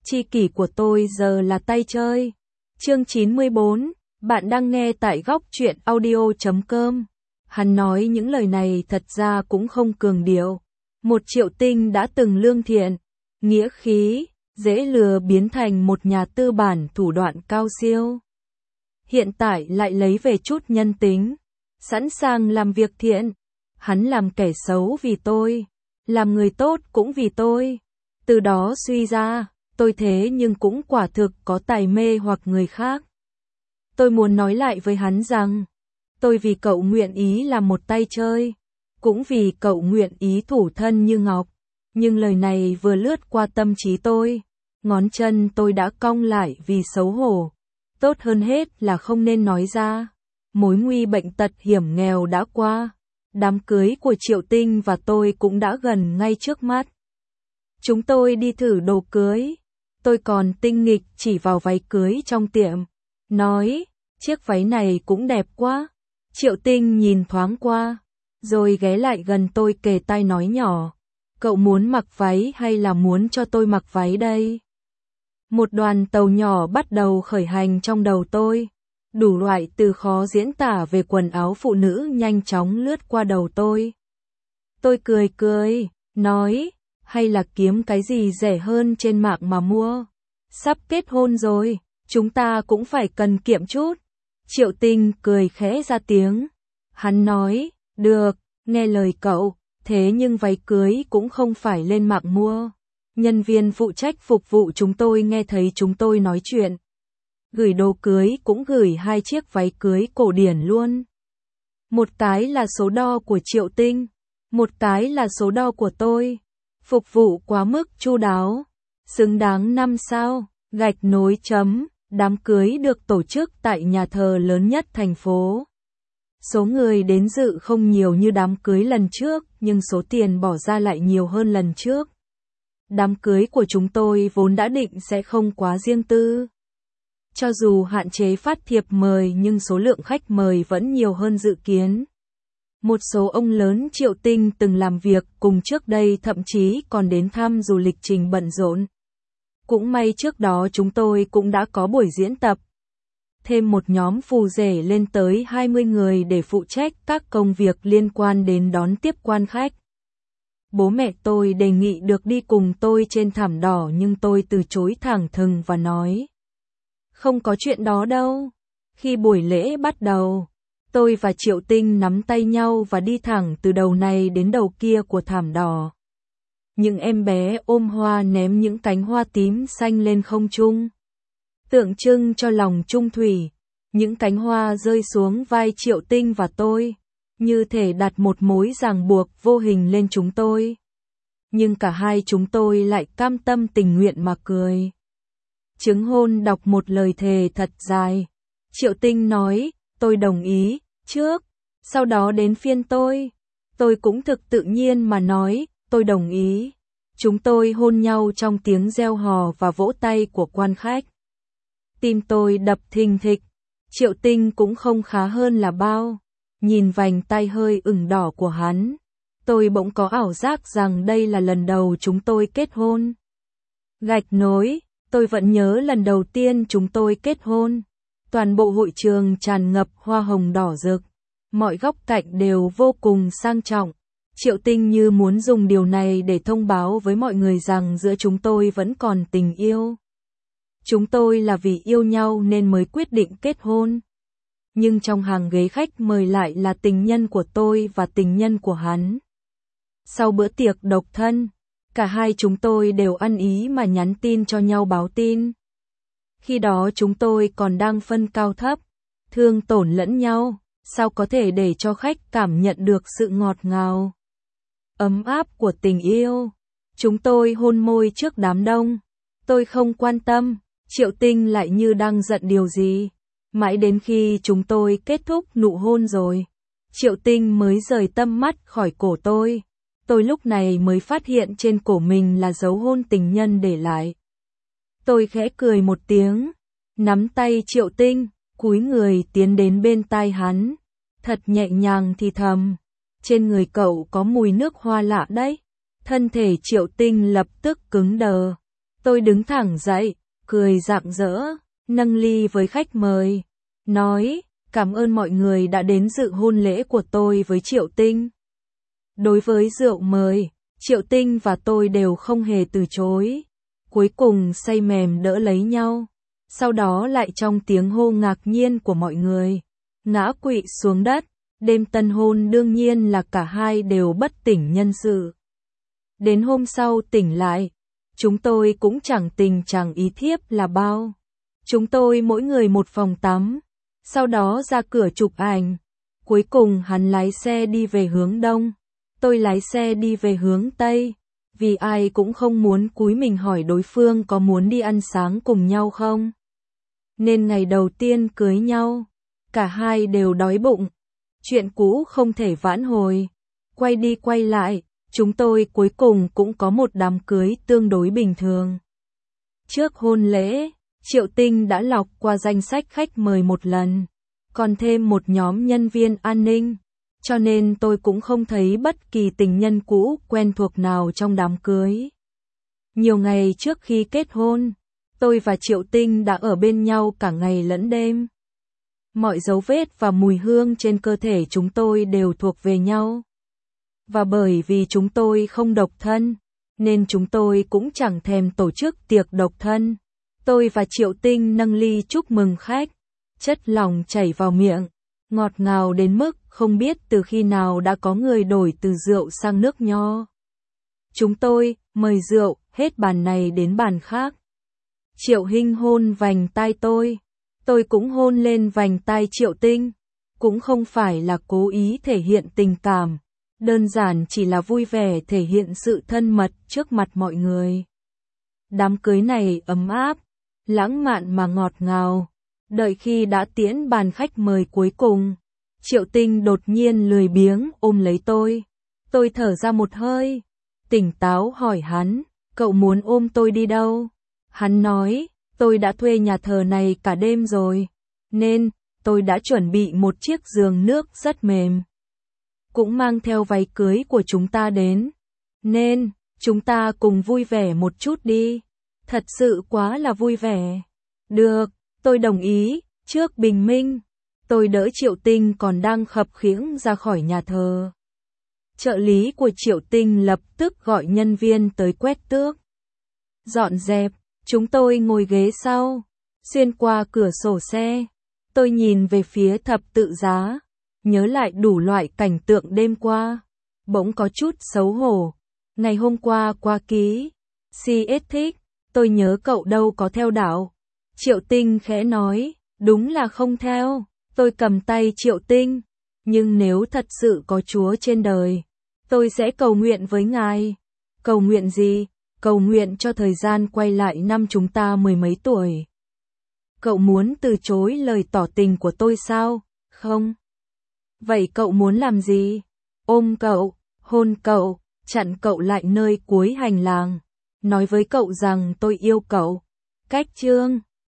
Tri kỷ của tôi giờ là tay chơi. Chương 94, bạn đang nghe tại góc truyện audio.com. Hắn nói những lời này thật ra cũng không cường điệu. Một Triệu Tinh đã từng lương thiện, nghĩa khí, dễ lừa biến thành một nhà tư bản thủ đoạn cao siêu. Hiện tại lại lấy về chút nhân tính, sẵn sàng làm việc thiện. Hắn làm kẻ xấu vì tôi, làm người tốt cũng vì tôi. Từ đó suy ra, tôi thế nhưng cũng quả thực có tài mê hoặc người khác. Tôi muốn nói lại với hắn rằng, tôi vì cậu nguyện ý làm một tay chơi, cũng vì cậu nguyện ý thủ thân như ngọc. Nhưng lời này vừa lướt qua tâm trí tôi, ngón chân tôi đã cong lại vì xấu hổ. Tốt hơn hết là không nên nói ra. Mối nguy bệnh tật hiểm nghèo đã qua. Đám cưới của Triệu Tinh và tôi cũng đã gần ngay trước mắt. Chúng tôi đi thử đồ cưới. Tôi còn tinh nghịch chỉ vào váy cưới trong tiệm, nói, chiếc váy này cũng đẹp quá. Triệu Tinh nhìn thoáng qua, rồi ghé lại gần tôi kề tai nói nhỏ, cậu muốn mặc váy hay là muốn cho tôi mặc váy đây? Một đoàn tàu nhỏ bắt đầu khởi hành trong đầu tôi. Đủ loại từ khó diễn tả về quần áo phụ nữ nhanh chóng lướt qua đầu tôi. Tôi cười, nói, hay là kiếm cái gì rẻ hơn trên mạng mà mua. Sắp kết hôn rồi, chúng ta cũng phải cần kiệm chút. Triệu Tinh cười khẽ ra tiếng. Hắn nói, được, nghe lời cậu, thế nhưng váy cưới cũng không phải lên mạng mua. Nhân viên phụ trách phục vụ chúng tôi nghe thấy chúng tôi nói chuyện. Gửi đồ cưới cũng gửi 2 chiếc váy cưới cổ điển luôn. Một cái là số đo của Triệu Tinh, một cái là số đo của tôi. Phục vụ quá mức chu đáo, xứng đáng 5 sao, gạch nối chấm. Đám cưới được tổ chức tại nhà thờ lớn nhất thành phố. Số người đến dự không nhiều như đám cưới lần trước, nhưng số tiền bỏ ra lại nhiều hơn lần trước. Đám cưới của chúng tôi vốn đã định sẽ không quá riêng tư. Cho dù hạn chế phát thiệp mời nhưng số lượng khách mời vẫn nhiều hơn dự kiến. Một số ông lớn Triệu Tinh từng làm việc cùng trước đây thậm chí còn đến thăm dù lịch trình bận rộn. Cũng may trước đó chúng tôi cũng đã có buổi diễn tập. Thêm một nhóm phù rể lên tới 20 người để phụ trách các công việc liên quan đến đón tiếp quan khách. Bố mẹ tôi đề nghị được đi cùng tôi trên thảm đỏ nhưng tôi từ chối thẳng thừng và nói, không có chuyện đó đâu. Khi buổi lễ bắt đầu, tôi và Triệu Tinh nắm tay nhau và đi thẳng từ đầu này đến đầu kia của thảm đỏ. Những em bé ôm hoa ném những cánh hoa tím xanh lên không trung, tượng trưng cho lòng trung thủy. Những cánh hoa rơi xuống vai Triệu Tinh và tôi, như thể đặt một mối ràng buộc vô hình lên chúng tôi. Nhưng cả hai chúng tôi lại cam tâm tình nguyện mà cười. Chứng hôn đọc một lời thề thật dài. Triệu Tinh nói, tôi đồng ý, trước, sau đó đến phiên tôi. Tôi cũng thực tự nhiên mà nói, tôi đồng ý. Chúng tôi hôn nhau trong tiếng reo hò và vỗ tay của quan khách. Tim tôi đập thình thịch. Triệu Tinh cũng không khá hơn là bao. Nhìn vành tay hơi ửng đỏ của hắn, tôi bỗng có ảo giác rằng đây là lần đầu chúng tôi kết hôn. Gạch nối, tôi vẫn nhớ lần đầu tiên chúng tôi kết hôn. Toàn bộ hội trường tràn ngập hoa hồng đỏ rực. Mọi góc cạnh đều vô cùng sang trọng. Triệu Tinh như muốn dùng điều này để thông báo với mọi người rằng giữa chúng tôi vẫn còn tình yêu. Chúng tôi là vì yêu nhau nên mới quyết định kết hôn. Nhưng trong hàng ghế khách mời lại là tình nhân của tôi và tình nhân của hắn. Sau bữa tiệc độc thân, cả hai chúng tôi đều ăn ý mà nhắn tin cho nhau báo tin. Khi đó chúng tôi còn đang phân cao thấp, thương tổn lẫn nhau, sao có thể để cho khách cảm nhận được sự ngọt ngào, ấm áp của tình yêu. Chúng tôi hôn môi trước đám đông. Tôi không quan tâm, Triệu Tinh lại như đang giận điều gì. Mãi đến khi chúng tôi kết thúc nụ hôn rồi, Triệu Tinh mới rời tâm mắt khỏi cổ tôi. Tôi lúc này mới phát hiện trên cổ mình là dấu hôn tình nhân để lại. Tôi khẽ cười một tiếng, nắm tay Triệu Tinh, cúi người tiến đến bên tai hắn, thật nhẹ nhàng thì thầm, trên người cậu có mùi nước hoa lạ đấy. Thân thể Triệu Tinh lập tức cứng đờ. Tôi đứng thẳng dậy, cười rạng rỡ, nâng ly với khách mời, nói, cảm ơn mọi người đã đến dự hôn lễ của tôi với Triệu Tinh. Đối với rượu mời, Triệu Tinh và tôi đều không hề từ chối. Cuối cùng say mềm đỡ lấy nhau. Sau đó lại trong tiếng hô ngạc nhiên của mọi người, ngã quỵ xuống đất. Đêm tân hôn đương nhiên là cả hai đều bất tỉnh nhân sự. Đến hôm sau tỉnh lại, chúng tôi cũng chẳng tình chẳng ý thiếp là bao. Chúng tôi mỗi người một phòng tắm, sau đó ra cửa chụp ảnh. Cuối cùng hắn lái xe đi về hướng đông, tôi lái xe đi về hướng tây, vì ai cũng không muốn cúi mình hỏi đối phương có muốn đi ăn sáng cùng nhau không. Nên ngày đầu tiên cưới nhau, cả hai đều đói bụng. Chuyện cũ không thể vãn hồi. Quay đi quay lại, chúng tôi cuối cùng cũng có một đám cưới tương đối bình thường. Trước hôn lễ, Triệu Tinh đã lọc qua danh sách khách mời một lần, còn thêm một nhóm nhân viên an ninh, cho nên tôi cũng không thấy bất kỳ tình nhân cũ quen thuộc nào trong đám cưới. Nhiều ngày trước khi kết hôn, tôi và Triệu Tinh đã ở bên nhau cả ngày lẫn đêm. Mọi dấu vết và mùi hương trên cơ thể chúng tôi đều thuộc về nhau. Và bởi vì chúng tôi không độc thân, nên chúng tôi cũng chẳng thèm tổ chức tiệc độc thân. Tôi và Triệu Tinh nâng ly chúc mừng khách, chất lỏng chảy vào miệng, ngọt ngào đến mức không biết từ khi nào đã có người đổi từ rượu sang nước nho. Chúng tôi mời rượu hết bàn này đến bàn khác. Triệu Hinh hôn vành tai tôi cũng hôn lên vành tai Triệu Tinh, cũng không phải là cố ý thể hiện tình cảm, đơn giản chỉ là vui vẻ thể hiện sự thân mật trước mặt mọi người. Đám cưới này ấm áp, lãng mạn mà ngọt ngào. Đợi khi đã tiễn bàn khách mời cuối cùng, Triệu Tinh đột nhiên lười biếng ôm lấy tôi. Tôi thở ra một hơi, tỉnh táo hỏi hắn, cậu muốn ôm tôi đi đâu? Hắn nói, tôi đã thuê nhà thờ này cả đêm rồi, nên tôi đã chuẩn bị một chiếc giường nước rất mềm. Cũng mang theo váy cưới của chúng ta đến, nên chúng ta cùng vui vẻ một chút đi. Thật sự quá là vui vẻ. Được, tôi đồng ý. Trước bình minh, tôi đỡ Triệu Tinh còn đang khập khiễng ra khỏi nhà thờ. Trợ lý của Triệu Tinh lập tức gọi nhân viên tới quét tước, dọn dẹp. Chúng tôi ngồi ghế sau, xuyên qua cửa sổ xe. Tôi nhìn về phía thập tự giá, nhớ lại đủ loại cảnh tượng đêm qua. Bỗng có chút xấu hổ. Ngày hôm qua qua ký CS thích, tôi nhớ cậu đâu có theo đạo. Triệu Tinh khẽ nói, đúng là không theo. Tôi cầm tay Triệu Tinh, nhưng nếu thật sự có Chúa trên đời, tôi sẽ cầu nguyện với ngài. Cầu nguyện gì? Cầu nguyện cho thời gian quay lại năm chúng ta mười mấy tuổi. Cậu muốn từ chối lời tỏ tình của tôi sao? Không. Vậy cậu muốn làm gì? Ôm cậu, hôn cậu, chặn cậu lại nơi cuối hành lang, nói với cậu rằng tôi yêu cậu. Cách chương